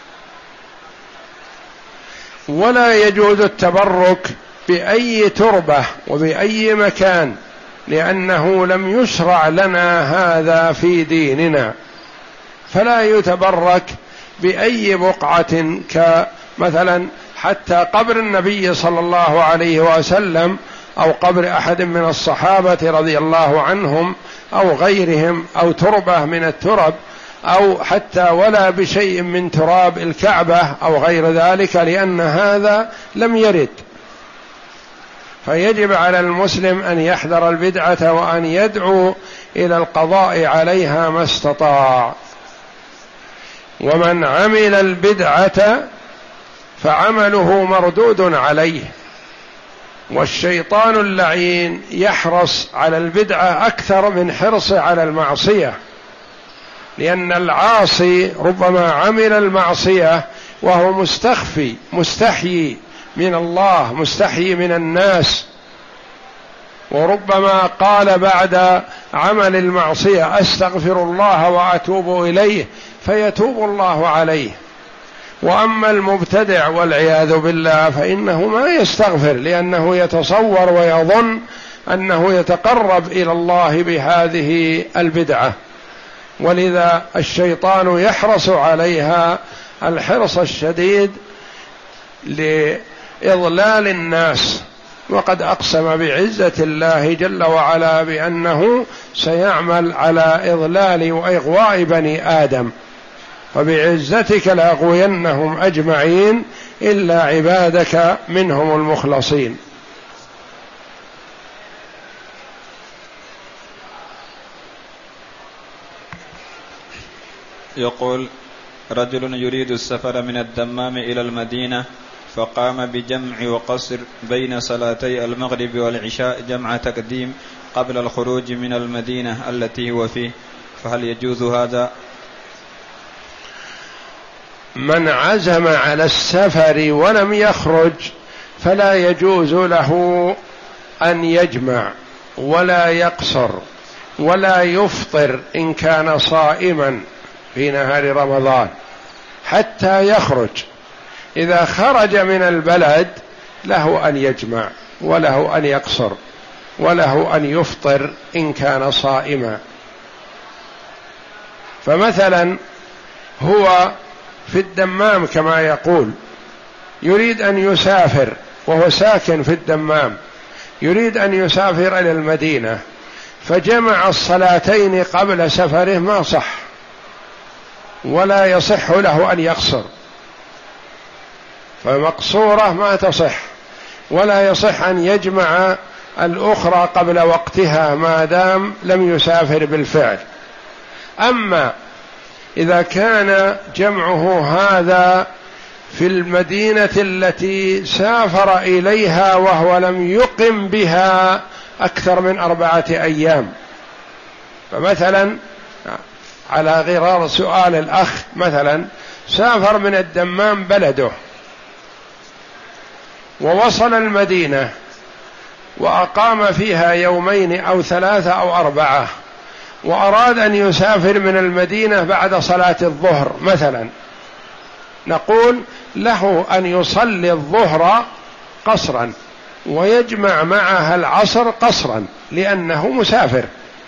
ولا يجوز التبرك بأي تربة وبأي مكان، لأنه لم يشرع لنا هذا في ديننا، فلا يتبرك بأي بقعة كمثلا حتى قبر النبي صلى الله عليه وسلم أو قبر أحد من الصحابة رضي الله عنهم أو غيرهم أو تربة من الترب، أو حتى ولا بشيء من تراب الكعبة أو غير ذلك، لأن هذا لم يرد. فيجب على المسلم أن يحذر البدعة وأن يدعو إلى القضاء عليها ما استطاع. ومن عمل البدعة فعمله مردود عليه، والشيطان اللعين يحرص على البدعة أكثر من حرصه على المعصية، لأن العاصي ربما عمل المعصية وهو مستخفي مستحيي من الله مستحيي من الناس، وربما قال بعد عمل المعصية أستغفر الله وأتوب إليه فيتوب الله عليه. وأما المبتدع والعياذ بالله فإنه ما يستغفر، لأنه يتصور ويظن أنه يتقرب إلى الله بهذه البدعة، ولذا الشيطان يحرص عليها الحرص الشديد لإضلال الناس، وقد أقسم بعزة الله جل وعلا بأنه سيعمل على إضلال وإغواء بني آدم، فبعزتك لأغوينهم أجمعين إلا عبادك منهم المخلصين. يقول: رجل يريد السفر من الدمام إلى المدينة، فقام بجمع وقصر بين صلاتي المغرب والعشاء جمع تقديم قبل الخروج من المدينة التي هو فيه، فهل يجوز هذا؟ من عزم على السفر ولم يخرج فلا يجوز له أن يجمع ولا يقصر ولا يفطر إن كان صائما في نهار رمضان حتى يخرج. إذا خرج من البلد له أن يجمع وله أن يقصر وله أن يفطر إن كان صائما. فمثلا هو في الدمام كما يقول، يريد أن يسافر وهو ساكن في الدمام، يريد أن يسافر إلى المدينة، فجمع الصلاتين قبل سفره، ما صح، ولا يصح له أن يقصر، فمقصورة ما تصح، ولا يصح أن يجمع الأخرى قبل وقتها ما دام لم يسافر بالفعل. أما إذا كان جمعه هذا في المدينة التي سافر إليها وهو لم يقم بها أكثر من أربعة أيام، فمثلا على غرار سؤال الأخ، مثلا سافر من الدمام بلده ووصل المدينة وأقام فيها يومين أو ثلاثة أو أربعة، وأراد أن يسافر من المدينة بعد صلاة الظهر مثلا، نقول له أن يصلي الظهر قصرا ويجمع معها العصر قصرا لأنه مسافر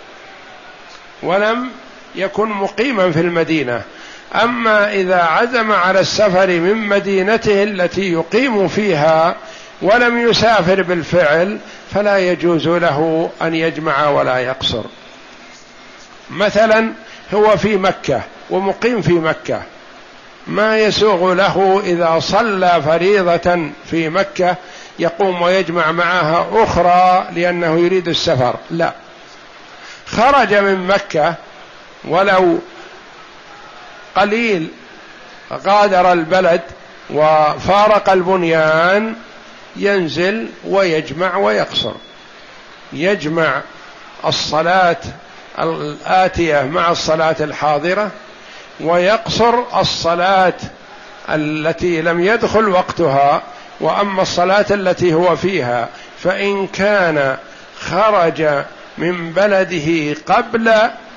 ولم يكن مقيما في المدينة. أما إذا عزم على السفر من مدينته التي يقيم فيها ولم يسافر بالفعل فلا يجوز له أن يجمع ولا يقصر. مثلا هو في مكة ومقيم في مكة، ما يسوغ له إذا صلى فريضة في مكة يقوم ويجمع معها أخرى لأنه يريد السفر، لا، خرج من مكة ولو قليل غادر البلد وفارق البنيان ينزل ويجمع ويقصر، يجمع الصلاة الآتية مع الصلاة الحاضرة ويقصر الصلاة التي لم يدخل وقتها. وأما الصلاة التي هو فيها فإن كان خرج من بلده قبل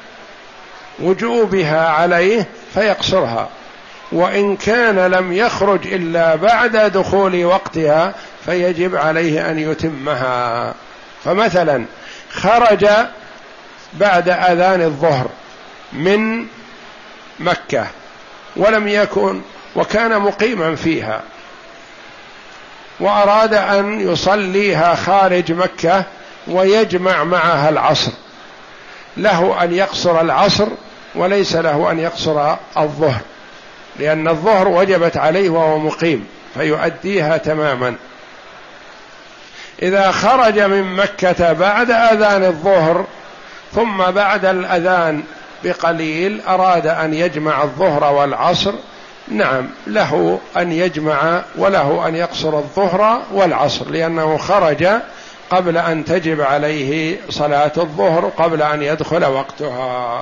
وجوبها عليه فيقصرها، وإن كان لم يخرج إلا بعد دخول وقتها فيجب عليه أن يتمها. فمثلا خرج بعد أذان الظهر من مكة ولم يكن وكان مقيما فيها وأراد أن يصليها خارج مكة ويجمع معها العصر، له أن يقصر العصر وليس له أن يقصر الظهر، لأن الظهر وجبت عليه وهو مقيم فيؤديها تماما. إذا خرج من مكة بعد أذان الظهر ثم بعد الأذان بقليل أراد أن يجمع الظهر والعصر، نعم له أن يجمع وله أن يقصر الظهر والعصر، لأنه خرج قبل أن تجب عليه صلاة الظهر قبل أن يدخل وقتها.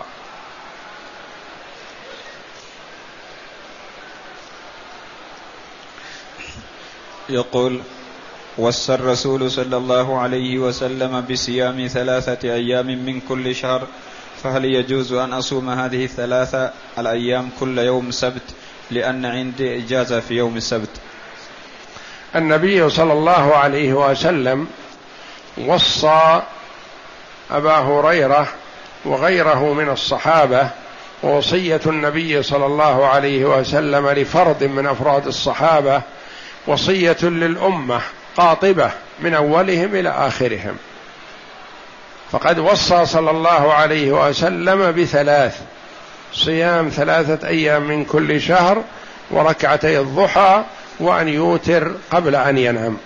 يقول: وصى الرسول صلى الله عليه وسلم بصيام ثلاثة أيام من كل شهر، فهل يجوز أن أصوم هذه الثلاثة الأيام كل يوم سبت، لأن عندي إجازة في يوم السبت؟ النبي صلى الله عليه وسلم وصى أبا هريرة وغيره من الصحابة، ووصية النبي صلى الله عليه وسلم لفرد من أفراد الصحابة وصية للأمة قاطبة من أولهم إلى آخرهم. فقد وصى صلى الله عليه وسلم بثلاث: صيام ثلاثة أيام من كل شهر، وركعتي الضحى، وأن يوتر قبل أن ينام.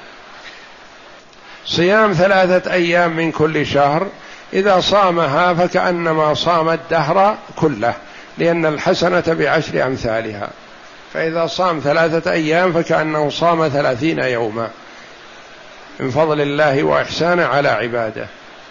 صيام ثلاثة أيام من كل شهر إذا صامها فكأنما صام الدهر كله، لأن الحسنة بعشر أمثالها، فإذا صام ثلاثة أيام فكأنه صام ثلاثين يوما من فضل الله وإحسانه على عباده.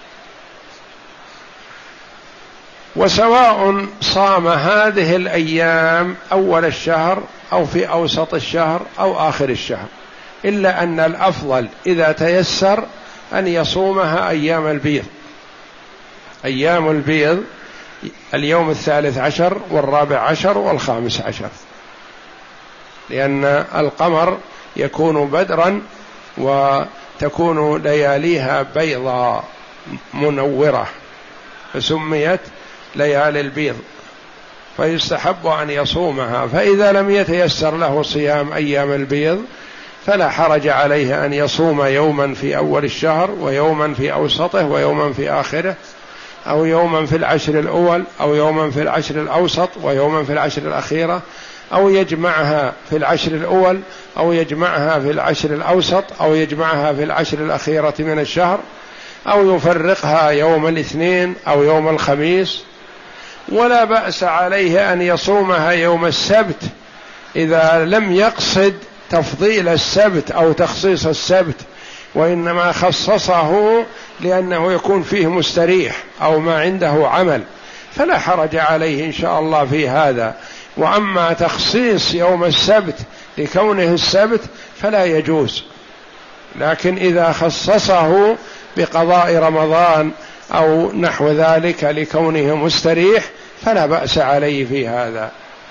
وسواء صام هذه الأيام أول الشهر أو في أوسط الشهر أو آخر الشهر، إلا أن الأفضل إذا تيسر أن يصومها أيام البيض. أيام البيض اليوم الثالث عشر والرابع عشر والخامس عشر، لأن القمر يكون بدرا وتكون لياليها بيضاء منورة فسميت ليالي البيض، فيستحب أن يصومها. فإذا لم يتيسر له صيام أيام البيض فلا حرج عليه أن يصوم يوما في أول الشهر ويوما في أوسطه ويوما في آخره، أو يوما في العشر الأول أو يوما في العشر الأوسط ويوما في العشر الأخيرة، أو يجمعها في العشر الأول أو يجمعها في العشر الأوسط أو يجمعها في العشر الأخيرة من الشهر، أو يفرقها يوم الاثنين أو يوم الخميس. ولا بأس عليه أن يصومها يوم السبت إذا لم يقصد تفضيل السبت أو تخصيص السبت، وإنما خصصه لأنه يكون فيه مستريح أو ما عنده عمل، فلا حرج عليه إن شاء الله في هذا. وأما تخصيص يوم السبت لكونه السبت فلا يجوز، لكن إذا خصصه بقضاء رمضان أو نحو ذلك لكونه مستريح فلا بأس عليه في هذا.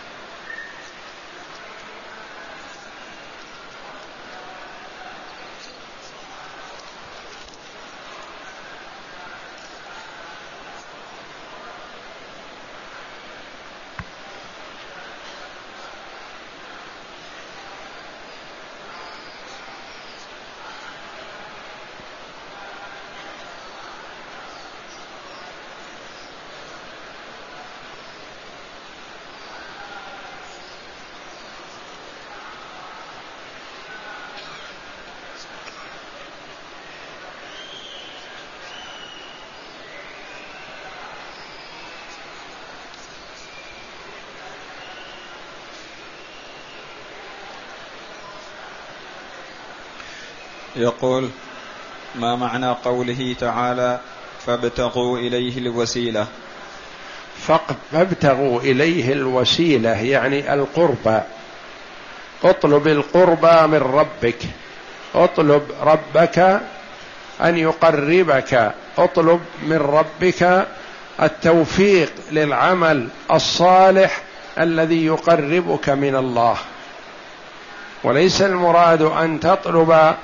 يقول: ما معنى قوله تعالى فابتغوا إليه الوسيلة؟ فابتغوا إليه الوسيلة يعني القربى، اطلب القربى من ربك، اطلب ربك أن يقربك، اطلب من ربك التوفيق للعمل الصالح الذي يقربك من الله. وليس المراد أن تطلب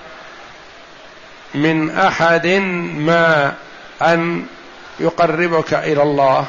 من أحد ما أن يقربك إلى الله،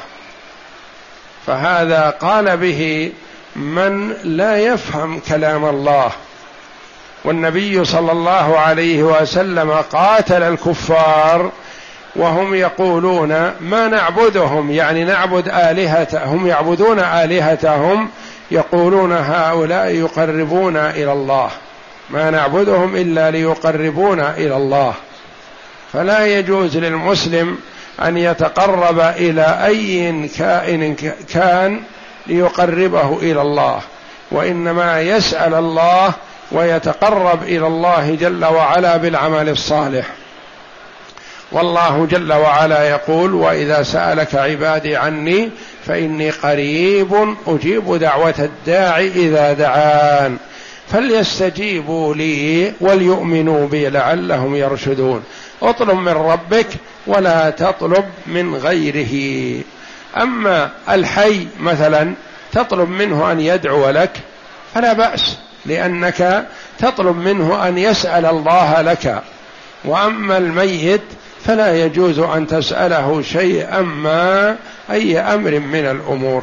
فهذا قال به من لا يفهم كلام الله. والنبي صلى الله عليه وسلم قاتل الكفار وهم يقولون ما نعبدهم، يعني نعبد آلهتهم، يعبدون آلهتهم يقولون هؤلاء يقربونا إلى الله، ما نعبدهم إلا ليقربونا إلى الله. فلا يجوز للمسلم أن يتقرب إلى أي كائن كان ليقربه إلى الله، وإنما يسأل الله ويتقرب إلى الله جل وعلا بالعمل الصالح. والله جل وعلا يقول: وإذا سألك عبادي عني فإني قريب أجيب دعوة الداعي إذا دعان فليستجيبوا لي وليؤمنوا بي لعلهم يرشدون. اطلب من ربك ولا تطلب من غيره. أما الحي مثلا تطلب منه أن يدعو لك فلا بأس، لأنك تطلب منه أن يسأل الله لك. وأما الميت فلا يجوز أن تسأله شيئا ما أي أمر من الأمور.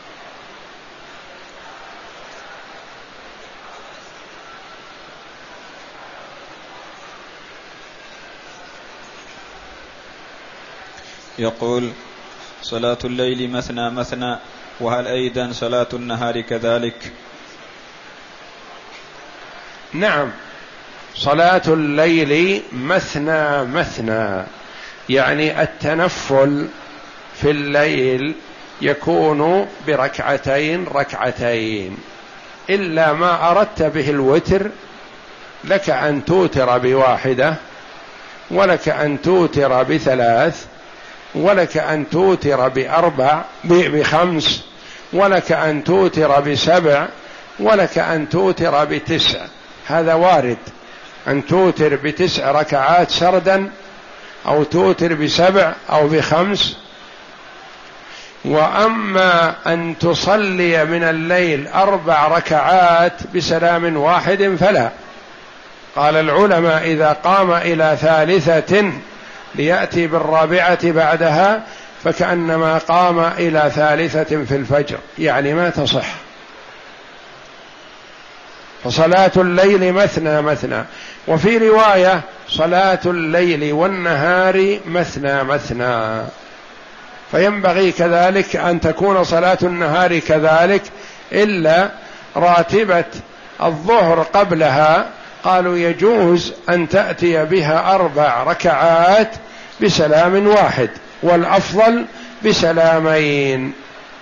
يقول: صلاة الليل مثنى مثنى، وهل أيضا صلاة النهار كذلك؟ نعم، صلاة الليل مثنى مثنى، يعني التنفل في الليل يكون بركعتين ركعتين، إلا ما أردت به الوتر لك أن توتر بواحدة، ولك أن توتر بثلاث، ولك أن توتر بأربع بخمس، ولك أن توتر بسبع، ولك أن توتر بتسع. هذا وارد، أن توتر بتسع ركعات سردا، أو توتر بسبع أو بخمس. وأما أن تصلي من الليل أربع ركعات بسلام واحد فلا. قال العلماء: إذا قام إلى ثالثة ليأتي بالرابعة بعدها فكأنما قام إلى ثالثة في الفجر، يعني ما تصح. فصلاة الليل مثنى مثنى. وفي رواية: صلاة الليل والنهار مثنى مثنى. فينبغي كذلك أن تكون صلاة النهار كذلك، إلا راتبة الظهر قبلها قالوا يجوز أن تأتي بها أربع ركعات بسلام واحد، والأفضل بسلامين.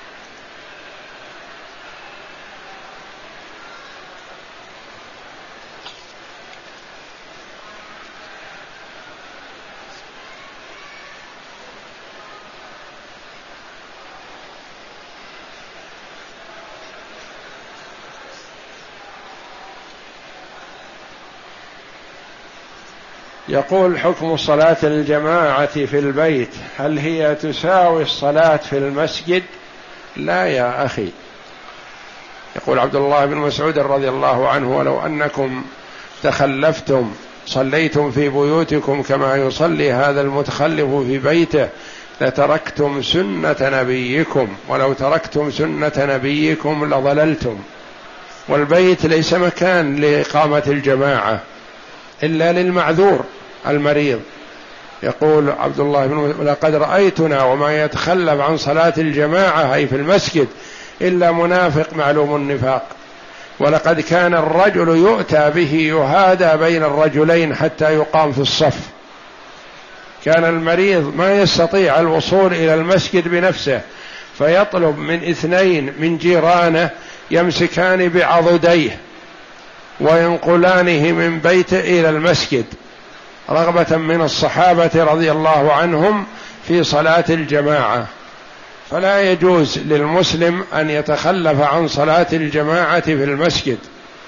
يقول: حكم صلاة الجماعة في البيت هل هي تساوي الصلاة في المسجد؟ لا يا أخي. يقول عبد الله بن مسعود رضي الله عنه: ولو أنكم تخلفتم صليتم في بيوتكم كما يصلي هذا المتخلف في بيته لتركتم سنة نبيكم، ولو تركتم سنة نبيكم لضللتم. والبيت ليس مكان لإقامة الجماعة إلا للمعذور المريض. يقول عبد الله بن مسعود: لقد رأيتنا وما يتخلف عن صلاة الجماعة أي في المسجد إلا منافق معلوم النفاق، ولقد كان الرجل يؤتى به يهادى بين الرجلين حتى يقام في الصف. كان المريض ما يستطيع الوصول إلى المسجد بنفسه فيطلب من اثنين من جيرانه يمسكان بعضديه وينقلانه من بيته إلى المسجد رغبة من الصحابة رضي الله عنهم في صلاة الجماعة. فلا يجوز للمسلم أن يتخلف عن صلاة الجماعة في المسجد.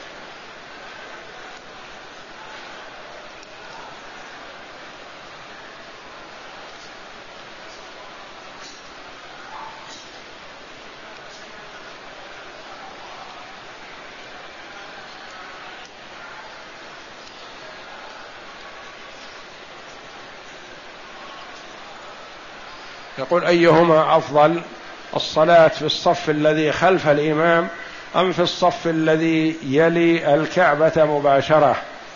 يقول: أيهما أفضل، الصلاة في الصف الذي خلف الإمام أم في الصف الذي يلي الكعبة مباشرة؟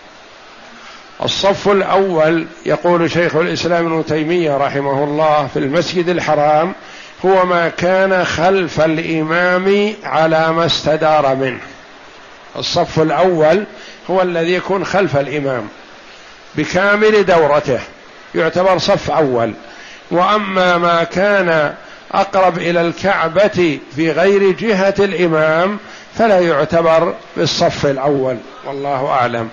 الصف الأول يقول شيخ الإسلام ابن تيمية رحمه الله في المسجد الحرام هو ما كان خلف الإمام على ما استدار منه. الصف الأول هو الذي يكون خلف الإمام بكامل دورته يعتبر صف أول. وأما ما كان أقرب إلى الكعبة في غير جهة الإمام فلا يعتبر بالصف الأول، والله أعلم.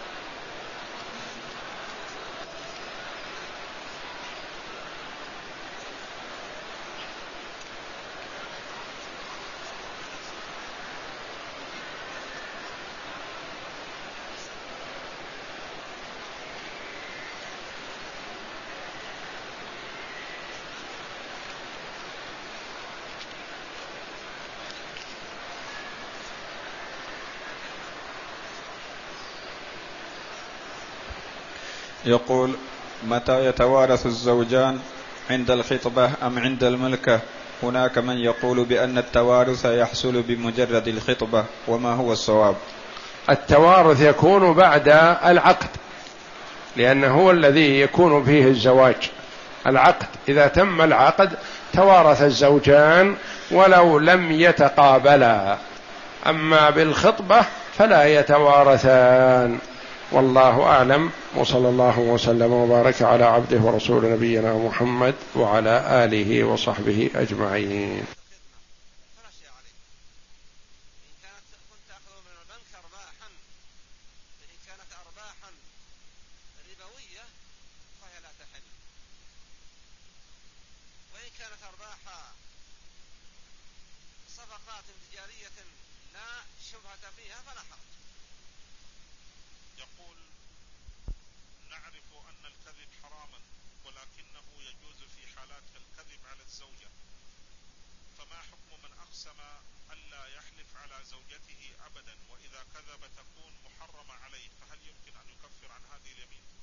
يقول: متى يتوارث الزوجان، عند الخطبة أم عند الملكة؟ هناك من يقول بأن التوارث يحصل بمجرد الخطبة، وما هو الصواب؟ التوارث يكون بعد العقد، لأنه هو الذي يكون فيه الزواج. العقد إذا تم العقد توارث الزوجان ولو لم يتقابلا، أما بالخطبة فلا يتوارثان، والله أعلم. وصلى الله وسلم وبارك على عبده ورسول نبينا محمد وعلى آله وصحبه أجمعين. زوجته أبدا، وإذا كذب تكون محرمة عليه، فهل يمكن أن يكفر عن هذه اليمين؟